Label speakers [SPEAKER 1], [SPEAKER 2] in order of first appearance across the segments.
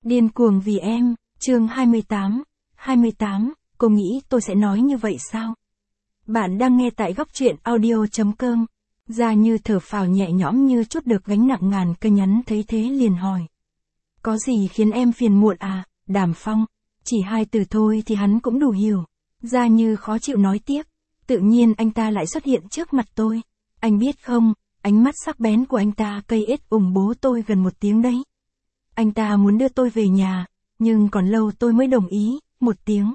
[SPEAKER 1] Điên cuồng vì em, chương 28. Cô nghĩ tôi sẽ nói như vậy sao? Bạn đang nghe tại góc truyện audio.com. Gia Như thở phào nhẹ nhõm như trút được gánh nặng ngàn cân, nhắn thấy thế liền hỏi. Có gì khiến em phiền muộn à, Đàm Phong? Chỉ 2 từ thôi thì hắn cũng đủ hiểu. Gia Như khó chịu nói tiếp. Tự nhiên anh ta lại xuất hiện trước mặt tôi. Anh biết không, ánh mắt sắc bén của anh ta cây ết ủng bố tôi gần 1 tiếng đấy. Anh ta muốn đưa tôi về nhà, nhưng còn lâu tôi mới đồng ý, 1 tiếng.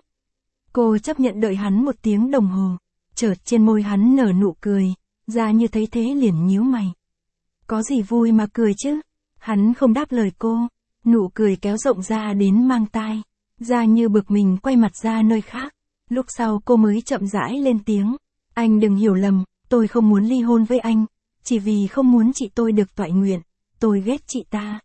[SPEAKER 1] Cô chấp nhận đợi hắn 1 tiếng đồng hồ. Chợt trên môi hắn nở nụ cười, Gia Như thấy thế liền nhíu mày. Có gì vui mà cười chứ? Hắn không đáp lời cô, nụ cười kéo rộng ra đến mang tai. Gia Như bực mình quay mặt ra nơi khác. Lúc sau cô mới chậm rãi lên tiếng. Anh đừng hiểu lầm, tôi không muốn ly hôn với anh, chỉ vì không muốn chị tôi được toại nguyện. Tôi ghét chị ta.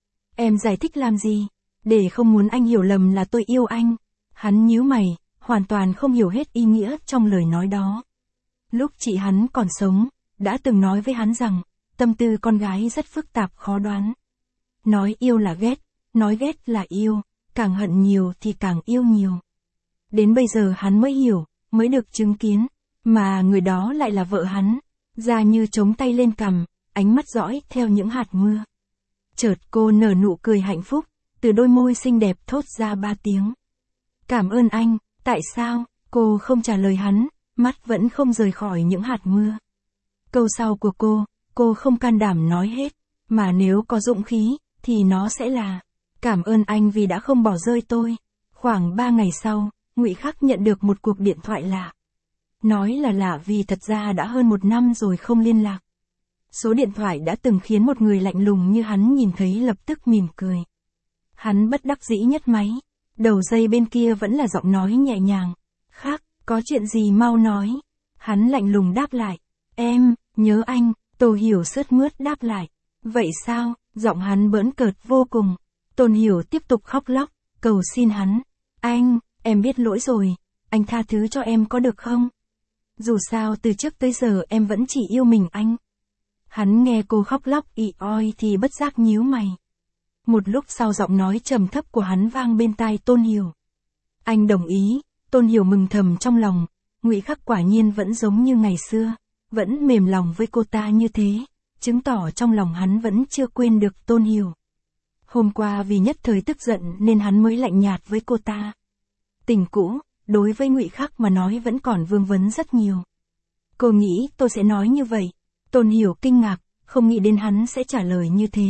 [SPEAKER 1] Em giải thích làm gì? Để không muốn anh hiểu lầm là tôi yêu anh. Hắn nhíu mày, hoàn toàn không hiểu hết ý nghĩa trong lời nói đó. Lúc chị hắn còn sống, đã từng nói với hắn rằng, tâm tư con gái rất phức tạp khó đoán. Nói yêu là ghét, nói ghét là yêu, càng hận nhiều thì càng yêu nhiều. Đến bây giờ hắn mới hiểu, mới được chứng kiến, mà người đó lại là vợ hắn. Gia Như chống tay lên cằm, ánh mắt dõi theo những hạt mưa. Chợt cô nở nụ cười hạnh phúc, từ đôi môi xinh đẹp thốt ra 3 tiếng. Cảm ơn anh. Tại sao? Cô không trả lời hắn, mắt vẫn không rời khỏi những hạt mưa. Câu sau của cô không can đảm nói hết, mà nếu có dũng khí, thì nó sẽ là cảm ơn anh vì đã không bỏ rơi tôi. Khoảng 3 ngày sau, Ngụy Khắc nhận được một cuộc điện thoại lạ. Nói là lạ vì thật ra đã hơn 1 năm rồi không liên lạc. Số điện thoại đã từng khiến một người lạnh lùng như hắn nhìn thấy lập tức mỉm cười. Hắn bất đắc dĩ nhấc máy. Đầu dây bên kia vẫn là giọng nói nhẹ nhàng. Khắc, có chuyện gì mau nói. Hắn lạnh lùng đáp lại. Em, nhớ anh. Tô Hiểu sướt mướt đáp lại. Vậy sao? Giọng hắn bỡn cợt vô cùng. Tôn Hiểu tiếp tục khóc lóc, cầu xin hắn. Anh, em biết lỗi rồi. Anh tha thứ cho em có được không? Dù sao từ trước tới giờ em vẫn chỉ yêu mình anh. Hắn nghe cô khóc lóc ị oi thì bất giác nhíu mày. Một lúc sau giọng nói trầm thấp của hắn vang bên tai Tôn Hiểu. Anh đồng ý. Tôn Hiểu mừng thầm trong lòng. Ngụy Khắc quả nhiên vẫn giống như ngày xưa, vẫn mềm lòng với cô ta như thế, chứng tỏ trong lòng hắn vẫn chưa quên được Tôn Hiểu. Hôm qua vì nhất thời tức giận nên hắn mới lạnh nhạt với cô ta. Tình cũ, đối với Ngụy Khắc mà nói vẫn còn vương vấn rất nhiều. Cô nghĩ tôi sẽ nói như vậy. Tôn Hiểu kinh ngạc, không nghĩ đến hắn sẽ trả lời như thế.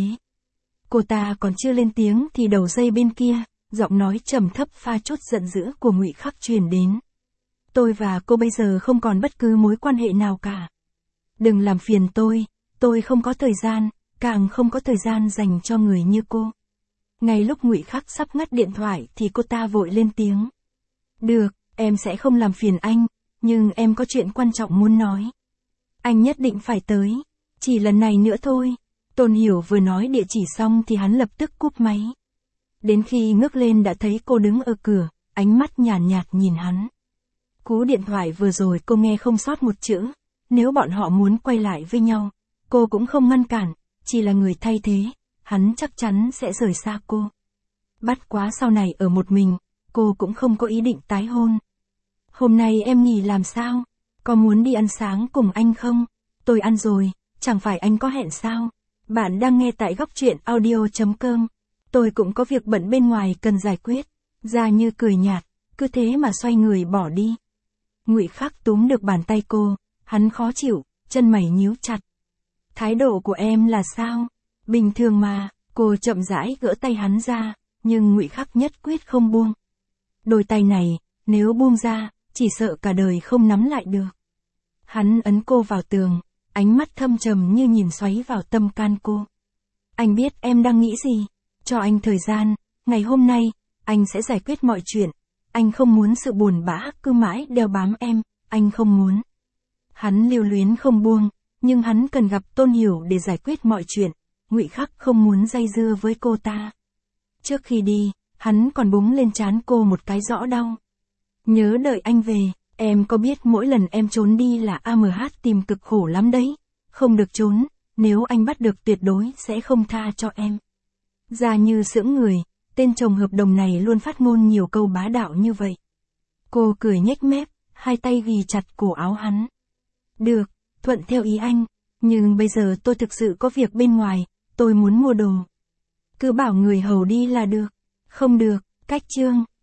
[SPEAKER 1] Cô ta còn chưa lên tiếng thì đầu dây bên kia, giọng nói trầm thấp pha chút giận dữ của Ngụy Khắc truyền đến. Tôi và cô bây giờ không còn bất cứ mối quan hệ nào cả. Đừng làm phiền tôi không có thời gian, càng không có thời gian dành cho người như cô. Ngay lúc Ngụy Khắc sắp ngắt điện thoại thì cô ta vội lên tiếng. Được, em sẽ không làm phiền anh, nhưng em có chuyện quan trọng muốn nói. Anh nhất định phải tới, chỉ lần này nữa thôi. Tôn Hiểu vừa nói địa chỉ xong thì hắn lập tức cúp máy. Đến khi ngước lên đã thấy cô đứng ở cửa, ánh mắt nhàn nhạt nhìn hắn. Cú điện thoại vừa rồi cô nghe không sót một chữ. Nếu bọn họ muốn quay lại với nhau, cô cũng không ngăn cản, chỉ là người thay thế, hắn chắc chắn sẽ rời xa cô. Bắt quá sau này ở một mình, cô cũng không có ý định tái hôn. Hôm nay em nghỉ làm sao? Có muốn đi ăn sáng cùng anh không? Tôi ăn rồi, chẳng phải anh có hẹn sao? Bạn đang nghe tại góc truyện audio.com. Tôi cũng có việc bận bên ngoài cần giải quyết. Gia Như cười nhạt, cứ thế mà xoay người bỏ đi. Ngụy Khắc túm được bàn tay cô, hắn khó chịu, chân mày nhíu chặt. Thái độ của em là sao? Bình thường mà. Cô chậm rãi gỡ tay hắn ra, nhưng Ngụy Khắc nhất quyết không buông. Đôi tay này, nếu buông ra, chỉ sợ cả đời không nắm lại được. Hắn ấn cô vào tường, ánh mắt thâm trầm như nhìn xoáy vào tâm can cô. Anh biết em đang nghĩ gì, cho anh thời gian, ngày hôm nay, anh sẽ giải quyết mọi chuyện. Anh không muốn sự buồn bã cứ mãi đeo bám em, anh không muốn. Hắn lưu luyến không buông, nhưng hắn cần gặp Tôn Hiểu để giải quyết mọi chuyện. Ngụy Khắc không muốn dây dưa với cô ta. Trước khi đi, hắn còn búng lên trán cô một cái rõ đau. Nhớ đợi anh về, em có biết mỗi lần em trốn đi là AMH tìm cực khổ lắm đấy. Không được trốn, nếu anh bắt được tuyệt đối sẽ không tha cho em. Gia Như sững người, Tên chồng hợp đồng này luôn phát ngôn nhiều câu bá đạo như vậy. Cô cười nhếch mép, hai tay ghì chặt cổ áo hắn. Được, thuận theo ý anh. Nhưng bây giờ tôi thực sự có việc bên ngoài, tôi muốn mua đồ. Cứ bảo người hầu đi là được. Không được, cách chương.